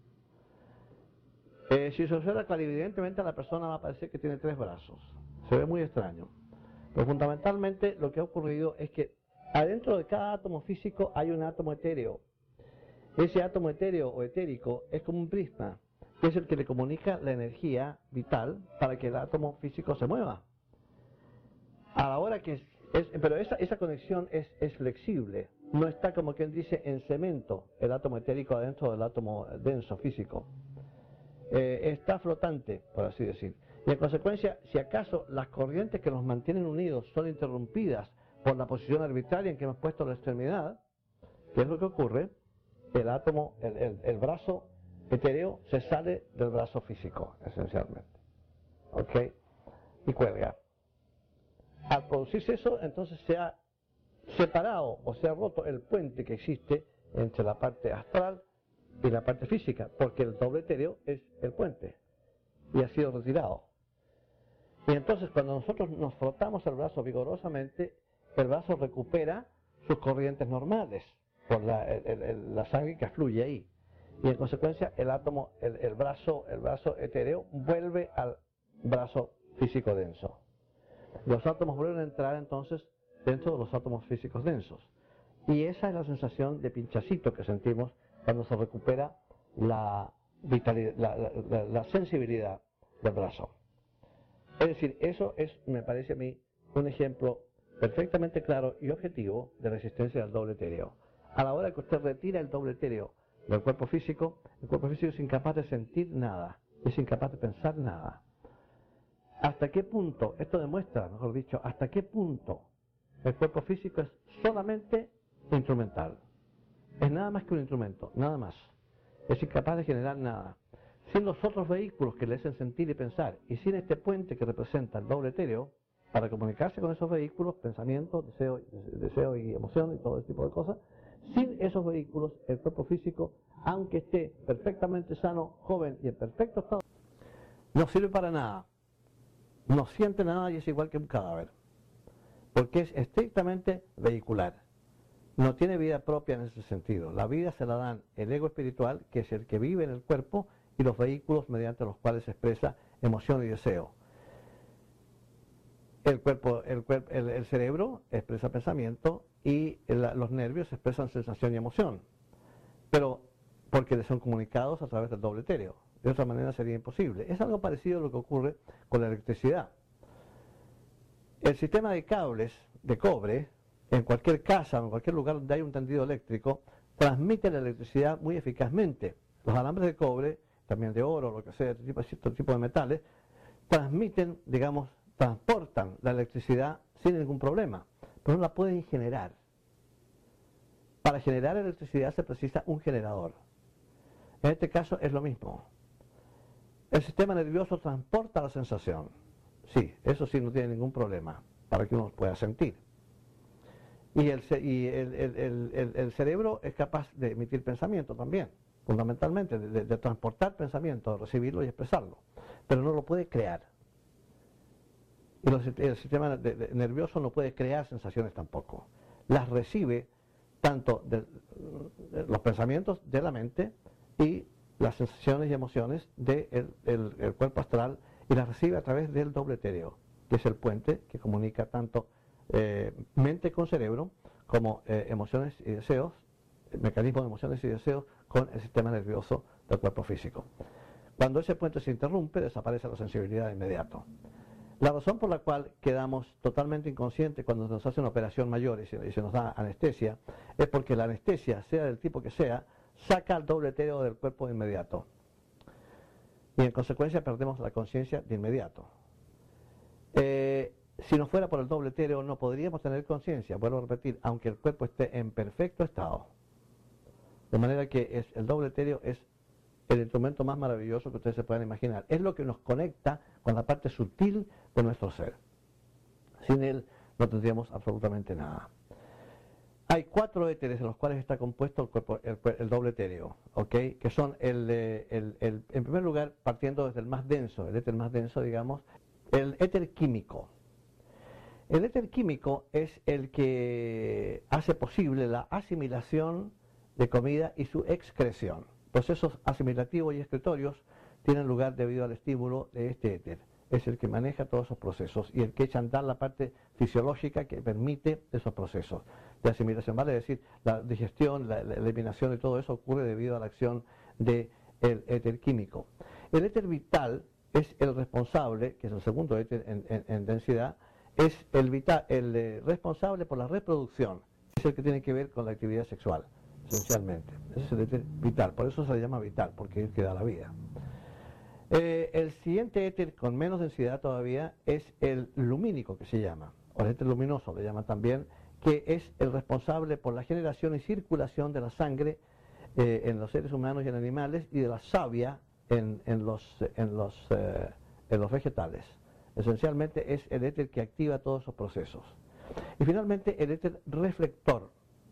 Eh, si se observa clarividentemente, la persona va a parecer que tiene tres brazos. Se ve muy extraño. Pero fundamentalmente lo que ha ocurrido es que adentro de cada átomo físico hay un átomo etéreo. Ese átomo etéreo o etérico es como un prisma, que es el que le comunica la energía vital para que el átomo físico se mueva. A la hora que es, es pero esa, esa conexión es, es flexible, no está como quien dice en cemento el átomo etérico adentro del átomo denso físico. Eh, está flotante, por así decir. Y en consecuencia, si acaso las corrientes que nos mantienen unidos son interrumpidas por la posición arbitraria en que hemos puesto la extremidad, ¿qué es lo que ocurre? El átomo, el, el, el brazo etéreo se sale del brazo físico, esencialmente. ¿Ok? Y cuelga. Al producirse eso, entonces se ha separado o se ha roto el puente que existe entre la parte astral y la parte física, porque el doble etéreo es el puente y ha sido retirado. Y entonces cuando nosotros nos frotamos el brazo vigorosamente, el brazo recupera sus corrientes normales por la, el, el, la sangre que fluye ahí. Y en consecuencia el átomo, el, el brazo, el brazo etéreo vuelve al brazo físico denso. Los átomos vuelven a entrar entonces dentro de los átomos físicos densos. Y esa es la sensación de pinchacito que sentimos cuando se recupera la, vitalidad, la, la, la sensibilidad del brazo. Es decir, eso es, me parece a mí, un ejemplo perfectamente claro y objetivo de resistencia al doble etéreo. A la hora que usted retira el doble etéreo del cuerpo físico, el cuerpo físico es incapaz de sentir nada, es incapaz de pensar nada. ¿Hasta qué punto? Esto demuestra, mejor dicho, hasta qué punto el cuerpo físico es solamente instrumental. Es nada más que un instrumento, nada más. Es incapaz de generar nada. Sin los otros vehículos que le hacen sentir y pensar, y sin este puente que representa el doble etéreo, para comunicarse con esos vehículos, pensamiento, deseo, deseo y emoción y todo ese tipo de cosas, sin esos vehículos, el cuerpo físico, aunque esté perfectamente sano, joven y en perfecto estado, no sirve para nada. No siente nada y es igual que un cadáver. Porque es estrictamente vehicular. No tiene vida propia en ese sentido. La vida se la dan el ego espiritual, que es el que vive en el cuerpo, y los vehículos mediante los cuales se expresa emoción y deseo. El cuerpo, el, cuerpo, el, el cerebro expresa pensamiento y el, los nervios expresan sensación y emoción. Pero porque son comunicados a través del doble etéreo. De otra manera sería imposible. Es algo parecido a lo que ocurre con la electricidad. El sistema de cables de cobre, en cualquier casa o en cualquier lugar donde hay un tendido eléctrico, transmite la electricidad muy eficazmente. Los alambres de cobre, también de oro, lo que sea, este tipo, cierto tipo de metales, transmiten, digamos, transportan la electricidad sin ningún problema, pero no la pueden generar. Para generar electricidad se precisa un generador. En este caso es lo mismo. El sistema nervioso transporta la sensación. Sí, eso sí no tiene ningún problema para que uno pueda sentir. Y el, y el, el, el, el cerebro es capaz de emitir pensamiento también, fundamentalmente, de, de, de transportar pensamiento, de recibirlo y expresarlo, pero no lo puede crear. Y los, el sistema de, de, nervioso no puede crear sensaciones tampoco. Las recibe tanto de, de los pensamientos de la mente y las sensaciones y emociones del de el, el cuerpo astral, y las recibe a través del doble etéreo, que es el puente que comunica tanto eh, mente con cerebro, como eh, emociones y deseos mecanismos de emociones y deseos con el sistema nervioso del cuerpo físico. Cuando ese puente se interrumpe, desaparece la sensibilidad de inmediato. La razón por la cual quedamos totalmente inconscientes cuando nos hace una operación mayor y se, y se nos da anestesia, es porque la anestesia, sea del tipo que sea, saca el doble etéreo del cuerpo de inmediato. Y en consecuencia perdemos la conciencia de inmediato. Eh, si no fuera por el doble etéreo no podríamos tener conciencia, vuelvo a repetir, aunque el cuerpo esté en perfecto estado. De manera que es, el doble etéreo es el instrumento más maravilloso que ustedes se puedan imaginar. Es lo que nos conecta con la parte sutil de nuestro ser. Sin él no tendríamos absolutamente nada. Hay cuatro éteres en los cuales está compuesto el, cuerpo, el, el doble etéreo, ¿okay? Que son, el, el, el, en primer lugar, partiendo desde el más denso, el éter más denso, digamos, el éter químico. El éter químico es el que hace posible la asimilación de comida y su excreción. Procesos asimilativos y excretorios tienen lugar debido al estímulo de este éter. Es el que maneja todos esos procesos y el que echa a andar la parte fisiológica que permite esos procesos de asimilación. Vale decir, la digestión, la, la eliminación de todo eso ocurre debido a la acción del éter químico. El éter vital es el responsable, que es el segundo éter en, en, en densidad, es el, vital, el eh, responsable por la reproducción. Es el que tiene que ver con la actividad sexual, esencialmente. Ese es el éter vital, por eso se le llama vital, porque es el que da la vida. Eh, el siguiente éter con menos densidad todavía es el lumínico, que se llama, o el éter luminoso le llaman también, que es el responsable por la generación y circulación de la sangre eh, en los seres humanos y en animales y de la savia en, en, los, en, los, eh, en los vegetales. Esencialmente es el éter que activa todos esos procesos. Y finalmente el éter reflector.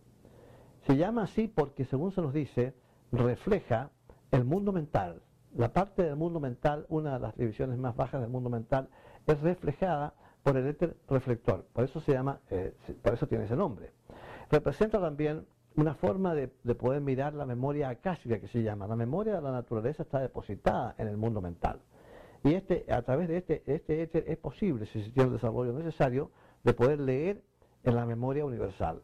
Se llama así porque, según se nos dice, refleja el mundo mental. La parte del mundo mental, una de las divisiones más bajas del mundo mental, es reflejada por el éter reflector. Por eso se llama, eh, por eso tiene ese nombre. Representa también una forma de, de poder mirar la memoria acásica, que se llama. La memoria de la naturaleza está depositada en el mundo mental. Y este, a través de este, este éter es posible, si se tiene el desarrollo necesario, de poder leer en la memoria universal.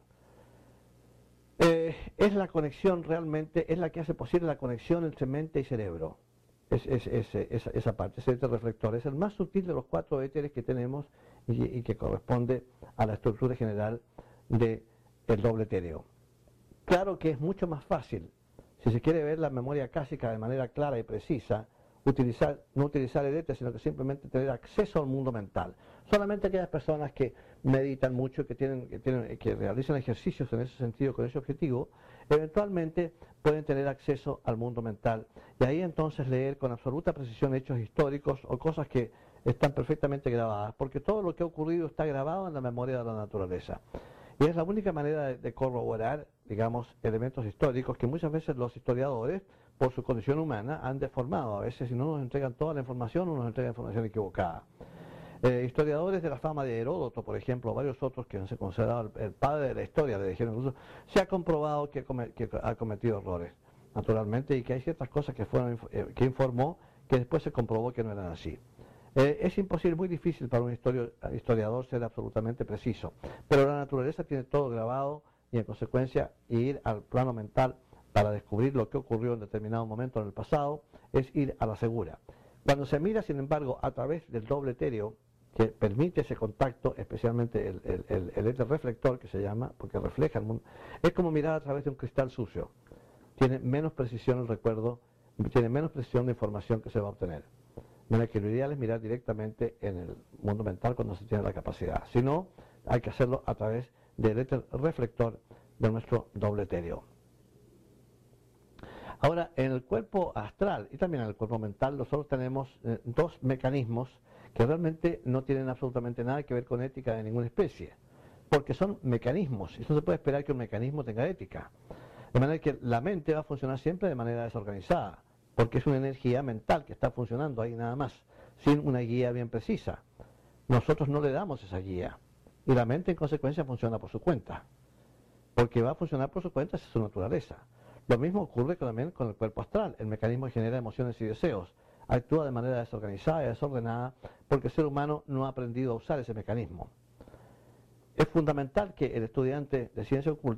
Eh, es la conexión realmente, es la que hace posible la conexión entre mente y cerebro. Es, es, es, esa, esa parte, ese éter reflector, es el más sutil de los cuatro éteres que tenemos y, y que corresponde a la estructura general del doble etéreo. Claro que es mucho más fácil, si se quiere ver la memoria acásica de manera clara y precisa, utilizar, no utilizar el éter, sino que simplemente tener acceso al mundo mental. Solamente aquellas personas que meditan mucho, que, tienen, que, tienen, que realizan ejercicios en ese sentido, con ese objetivo, eventualmente pueden tener acceso al mundo mental. Y ahí entonces leer con absoluta precisión hechos históricos o cosas que están perfectamente grabadas, porque todo lo que ha ocurrido está grabado en la memoria de la naturaleza. Y es la única manera de, de corroborar, digamos, elementos históricos que muchas veces los historiadores, por su condición humana, han deformado. A veces, si no nos entregan toda la información, o nos entregan información equivocada. Eh, historiadores de la fama de Heródoto, por ejemplo, varios otros que se consideraban el, el padre de la historia, le dijeron incluso, se ha comprobado que, come, que ha cometido errores, naturalmente, y que hay ciertas cosas que, fueron, eh, que informó que después se comprobó que no eran así. Eh, es imposible, muy difícil para un historio, historiador ser absolutamente preciso, pero la naturaleza tiene todo grabado y en consecuencia ir al plano mental para descubrir lo que ocurrió en determinado momento en el pasado es ir a la segura. Cuando se mira, sin embargo, a través del doble etéreo, que permite ese contacto, especialmente el, el, el, el éter reflector, que se llama, porque refleja el mundo, es como mirar a través de un cristal sucio. Tiene menos precisión el recuerdo, tiene menos precisión de información que se va a obtener. De manera que lo ideal es mirar directamente en el mundo mental cuando se tiene la capacidad. Si no, hay que hacerlo a través del éter reflector de nuestro doble etéreo. Ahora, en el cuerpo astral y también en el cuerpo mental, nosotros tenemos eh, dos mecanismos que realmente no tienen absolutamente nada que ver con ética de ninguna especie, porque son mecanismos, y no se puede esperar que un mecanismo tenga ética. De manera que la mente va a funcionar siempre de manera desorganizada, porque es una energía mental que está funcionando ahí nada más, sin una guía bien precisa. Nosotros no le damos esa guía, y la mente en consecuencia funciona por su cuenta, porque va a funcionar por su cuenta, esa es su naturaleza. Lo mismo ocurre también con el cuerpo astral, el mecanismo que genera emociones y deseos. Actúa de manera desorganizada y desordenada porque el ser humano no ha aprendido a usar ese mecanismo. Es fundamental que el estudiante de ciencia oculta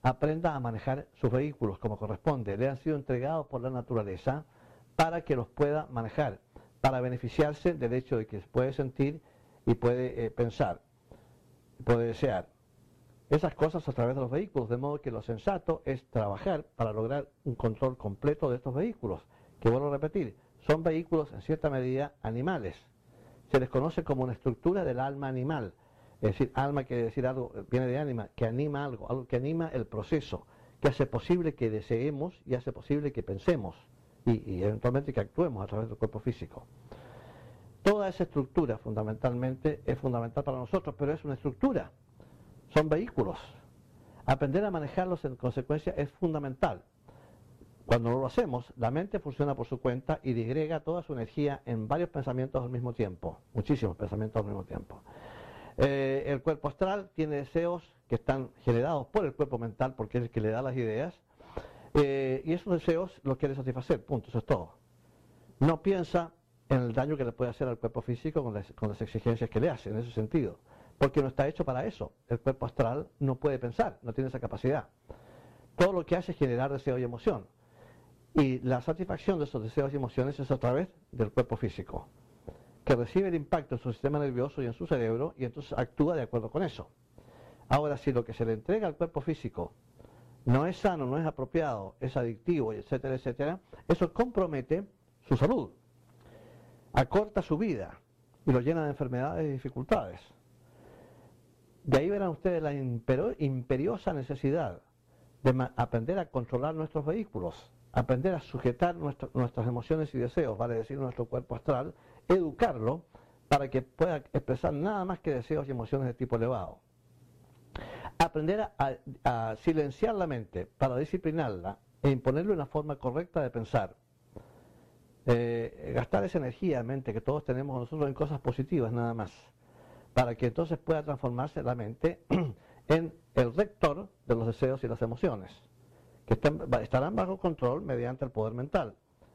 aprenda a manejar sus vehículos como corresponde. Le han sido entregados por la naturaleza para que los pueda manejar, para beneficiarse del hecho de que puede sentir y puede eh, pensar, puede desear esas cosas a través de los vehículos, de modo que lo sensato es trabajar para lograr un control completo de estos vehículos, que vuelvo a repetir, son vehículos en cierta medida animales. Se les conoce como una estructura del alma animal. Es decir, alma quiere decir algo, viene de ánima, que anima algo, algo que anima el proceso, que hace posible que deseemos y hace posible que pensemos y, y eventualmente que actuemos a través del cuerpo físico. Toda esa estructura fundamentalmente es fundamental para nosotros, pero es una estructura, son vehículos. Aprender a manejarlos en consecuencia es fundamental. Cuando no lo hacemos, la mente funciona por su cuenta y digrega toda su energía en varios pensamientos al mismo tiempo, muchísimos pensamientos al mismo tiempo. Eh, el cuerpo astral tiene deseos que están generados por el cuerpo mental porque es el que le da las ideas eh, y esos deseos los quiere satisfacer, punto, eso es todo. No piensa en el daño que le puede hacer al cuerpo físico con las, con las exigencias que le hace en ese sentido, porque no está hecho para eso. El cuerpo astral no puede pensar, no tiene esa capacidad. Todo lo que hace es generar deseo y emoción y la satisfacción de esos deseos y emociones es a través del cuerpo físico, que recibe el impacto en su sistema nervioso y en su cerebro y entonces actúa de acuerdo con eso. Ahora, si lo que se le entrega al cuerpo físico no es sano, no es apropiado, es adictivo, etcétera, etcétera, eso compromete su salud, acorta su vida y lo llena de enfermedades y dificultades. De ahí verán ustedes la imperiosa necesidad de aprender a controlar nuestros vehículos, aprender a sujetar nuestro, nuestras emociones y deseos, vale decir nuestro cuerpo astral, educarlo para que pueda expresar nada más que deseos y emociones de tipo elevado. Aprender a, a, a silenciar la mente para disciplinarla e imponerle una forma correcta de pensar. Eh, gastar esa energía de mente que todos tenemos nosotros en cosas positivas nada más, para que entonces pueda transformarse la mente en el rector de los deseos y las emociones, que están, estarán bajo control mediante el poder mental.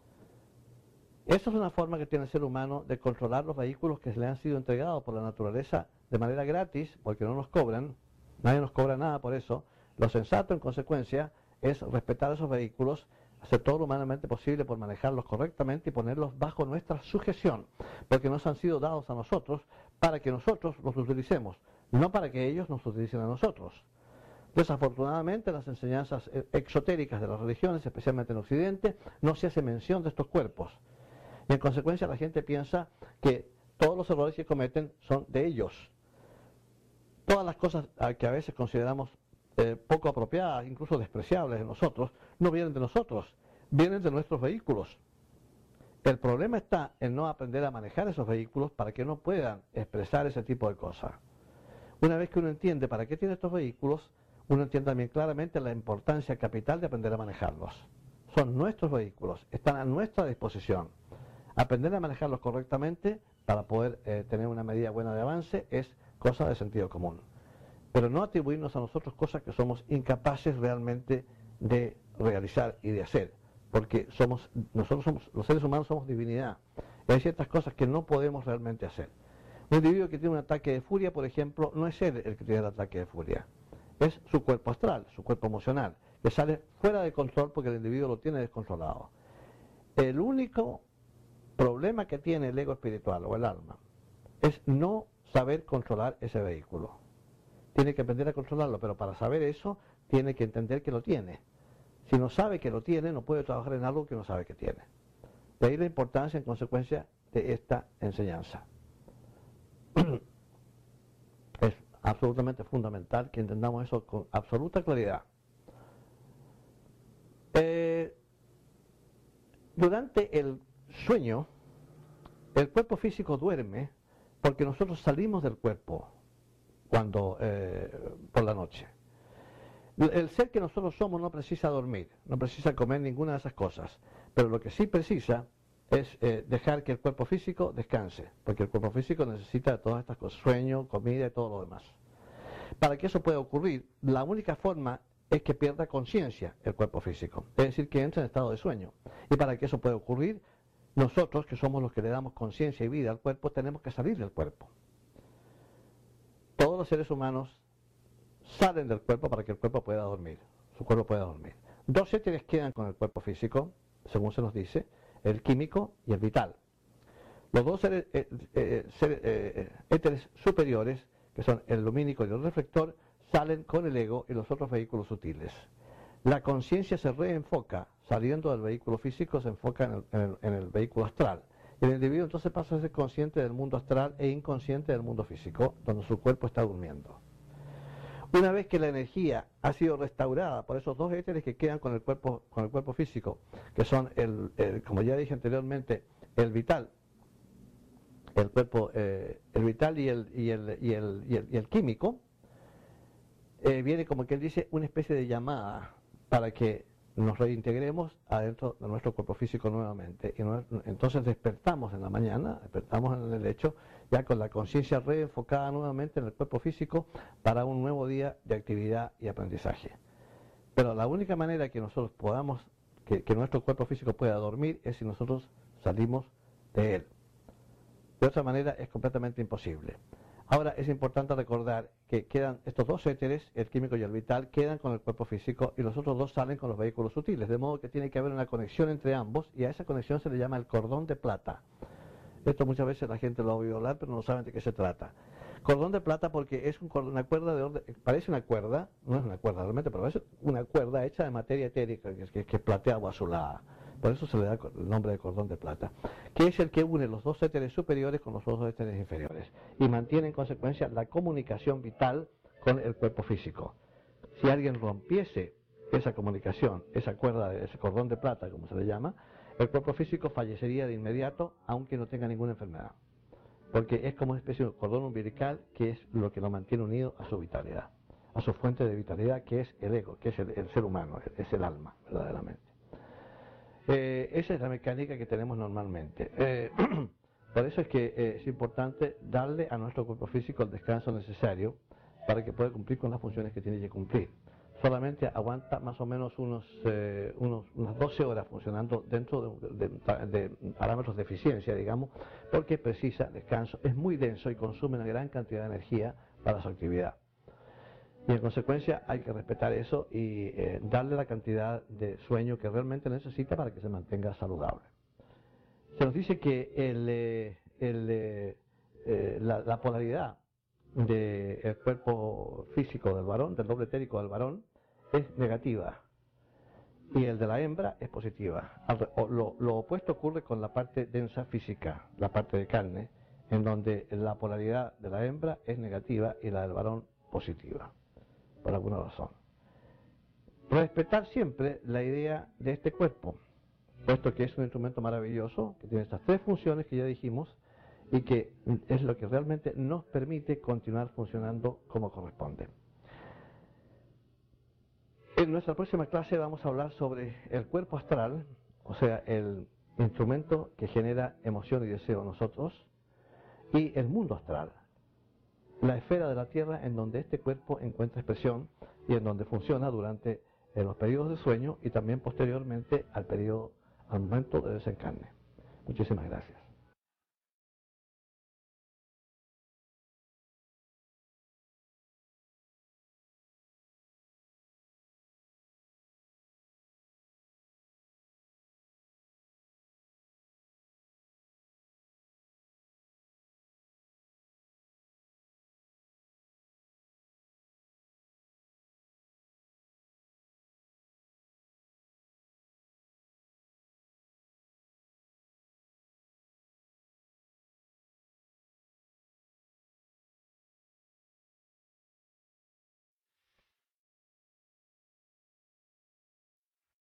Esa es una forma que tiene el ser humano de controlar los vehículos que se le han sido entregados por la naturaleza de manera gratis, porque no nos cobran, nadie nos cobra nada por eso. Lo sensato, en consecuencia, es respetar esos vehículos, hacer todo lo humanamente posible por manejarlos correctamente y ponerlos bajo nuestra sujeción, porque nos han sido dados a nosotros para que nosotros los utilicemos, no para que ellos nos utilicen a nosotros. Desafortunadamente, en las enseñanzas exotéricas de las religiones, especialmente en Occidente, no se hace mención de estos cuerpos. Y en consecuencia la gente piensa que todos los errores que cometen son de ellos. Todas las cosas que a veces consideramos eh, poco apropiadas, incluso despreciables de nosotros, no vienen de nosotros, vienen de nuestros vehículos. El problema está en no aprender a manejar esos vehículos para que no puedan expresar ese tipo de cosas. Una vez que uno entiende para qué tiene estos vehículos, uno entiende también claramente la importancia capital de aprender a manejarlos. Son nuestros vehículos, están a nuestra disposición. Aprender a manejarlos correctamente para poder eh, tener una medida buena de avance es cosa de sentido común. Pero no atribuirnos a nosotros cosas que somos incapaces realmente de realizar y de hacer, porque somos, nosotros somos, los seres humanos somos divinidad. Y hay ciertas cosas que no podemos realmente hacer. Un individuo que tiene un ataque de furia, por ejemplo, no es él el que tiene el ataque de furia, es su cuerpo astral, su cuerpo emocional, que sale fuera de control porque el individuo lo tiene descontrolado. El único problema que tiene el ego espiritual o el alma es no saber controlar ese vehículo. Tiene que aprender a controlarlo, pero para saber eso tiene que entender que lo tiene. Si no sabe que lo tiene, no puede trabajar en algo que no sabe que tiene. De ahí la importancia en consecuencia de esta enseñanza. Es absolutamente fundamental que entendamos eso con absoluta claridad. Eh, durante el sueño, el cuerpo físico duerme porque nosotros salimos del cuerpo cuando eh, por la noche. El ser que nosotros somos no precisa dormir, no precisa comer ninguna de esas cosas, pero lo que sí precisa es eh, dejar que el cuerpo físico descanse, porque el cuerpo físico necesita todas estas cosas, sueño, comida y todo lo demás. Para que eso pueda ocurrir, la única forma es que pierda conciencia el cuerpo físico, es decir, que entre en estado de sueño. Y para que eso pueda ocurrir, nosotros, que somos los que le damos conciencia y vida al cuerpo, tenemos que salir del cuerpo. Todos los seres humanos salen del cuerpo para que el cuerpo pueda dormir. su cuerpo pueda dormir. Dos éteres quedan con el cuerpo físico, según se nos dice, el químico y el vital. Los dos seres, eh, eh, ser, eh, éteres superiores, que son el lumínico y el reflector, salen con el ego y los otros vehículos sutiles. La conciencia se reenfoca, saliendo del vehículo físico, se enfoca en el, en el, en el vehículo astral. El individuo entonces pasa a ser consciente del mundo astral e inconsciente del mundo físico, donde su cuerpo está durmiendo. Una vez que la energía ha sido restaurada por esos dos éteres que quedan con el cuerpo, con el cuerpo físico, que son, el, el, como ya dije anteriormente, el vital, el cuerpo, eh, el vital y el, y el, y el, y el, y el químico, eh, viene como que él dice una especie de llamada para que nos reintegremos adentro de nuestro cuerpo físico nuevamente. Y no, entonces despertamos en la mañana, despertamos en el lecho, ya con la conciencia reenfocada nuevamente en el cuerpo físico para un nuevo día de actividad y aprendizaje. Pero la única manera que nosotros podamos, que, que nuestro cuerpo físico pueda dormir, es si nosotros salimos de él. De otra manera es completamente imposible. Ahora es importante recordar que quedan estos dos éteres, el químico y el vital, quedan con el cuerpo físico y los otros dos salen con los vehículos sutiles, de modo que tiene que haber una conexión entre ambos y a esa conexión se le llama el cordón de plata. Esto muchas veces la gente lo ha oído hablar, pero no saben de qué se trata. Cordón de plata porque es un cordón, una cuerda de orden, parece una cuerda, no es una cuerda realmente, pero es una cuerda hecha de materia etérica que, que, que es plateada o azulada. Por eso se le da el nombre de cordón de plata, que es el que une los dos éteres superiores con los dos éteres inferiores y mantiene en consecuencia la comunicación vital con el cuerpo físico. Si alguien rompiese esa comunicación, esa cuerda, ese cordón de plata, como se le llama, el cuerpo físico fallecería de inmediato, aunque no tenga ninguna enfermedad, porque es como una especie de cordón umbilical que es lo que lo mantiene unido a su vitalidad, a su fuente de vitalidad, que es el ego, que es el, el ser humano, es el alma, verdaderamente. Eh, esa es la mecánica que tenemos normalmente. Eh, por eso es que eh, es importante darle a nuestro cuerpo físico el descanso necesario para que pueda cumplir con las funciones que tiene que cumplir. Solamente aguanta más o menos unos, eh, unos unas doce horas funcionando dentro de, de, de parámetros de eficiencia, digamos, porque precisa descanso. Es muy denso y consume una gran cantidad de energía para su actividad. Y en consecuencia hay que respetar eso y eh, darle la cantidad de sueño que realmente necesita para que se mantenga saludable. Se nos dice que el, eh, el, eh, eh, la, la polaridad del cuerpo físico del varón, del doble etérico del varón, es negativa y el de la hembra es positiva. Lo, lo opuesto ocurre con la parte densa física, la parte de carne, en donde la polaridad de la hembra es negativa y la del varón positiva, por alguna razón. Respetar siempre la idea de este cuerpo, puesto que es un instrumento maravilloso, que tiene estas tres funciones que ya dijimos, y que es lo que realmente nos permite continuar funcionando como corresponde. En nuestra próxima clase vamos a hablar sobre el cuerpo astral, o sea, el instrumento que genera emoción y deseo en nosotros, y el mundo astral, la esfera de la Tierra en donde este cuerpo encuentra expresión y en donde funciona durante los periodos de sueño y también posteriormente al periodo, al momento de desencarne. Muchísimas gracias.